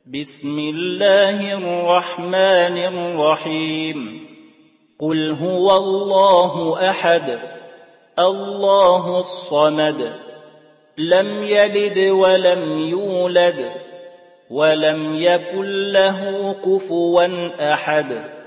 بسم الله الرحمن الرحيم قل هو الله أحد الله الصمد لم يلد ولم يولد ولم يكن له كفوا أحد